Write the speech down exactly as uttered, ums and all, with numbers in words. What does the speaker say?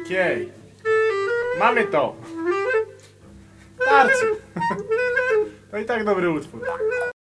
Okej. Mamy to. Starczy. To i tak dobry utwór.